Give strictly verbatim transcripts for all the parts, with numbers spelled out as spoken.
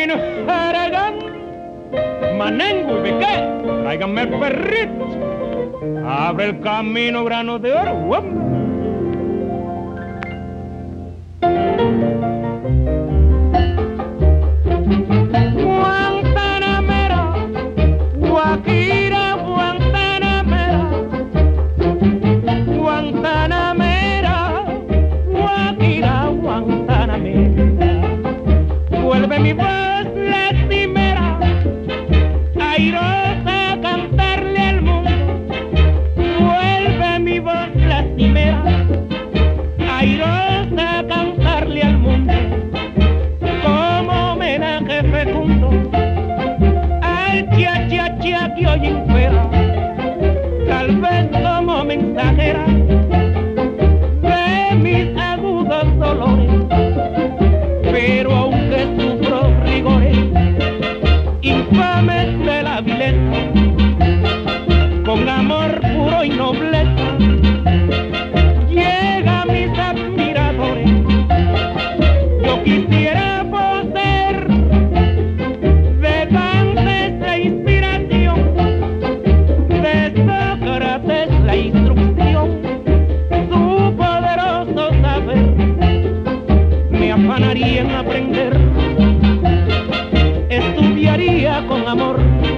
Bueno, Aragán, Manengo y Bequé, tráiganme el perrito. Abre el camino, grano de oro. ¡Uop! Guantanamera, Guajira, Guantanamera, Guantanamera, Guajira, Guantanamera. Vuelve mi voz lastimera, airosa a cantarle al mundo. Vuelve mi voz lastimera, airosa a cantarle al mundo. Como homenaje fecundo al chia chia chia que hoy impera, tal vez como mensajera de mis agudos dolores. Pero aunque sufro rigores infames de la vileza, con amor puro y nobleza llega a mis admiradores. Yo quisiera poseer de Dantes la inspiración, de Sócrates la instrucción, su poderoso saber. Me afanaría en aprender, estudiaría con amor,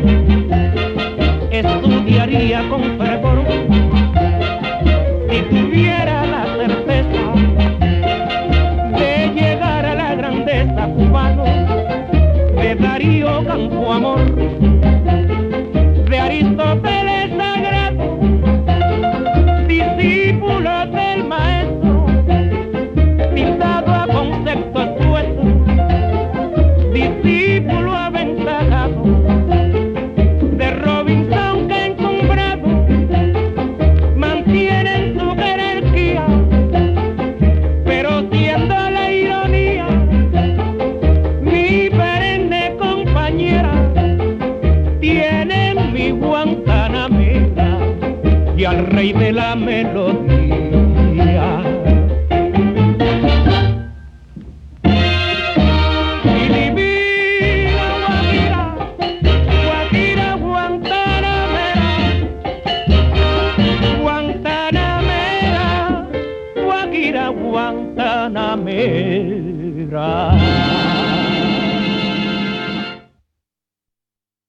estudiaría con fervor. Si tuviera la certeza de llegar a la grandeza, cubano, de Darío Campo Amor, de Aristóteles Sagrado, discípulo del maestro, pintado a concepto asueto, discípulo aventajado de Robinson que encumbrado mantienen su jerarquía, pero siendo la ironía mi perenne compañera, tienen mi Guantanamera y al rey de la melodía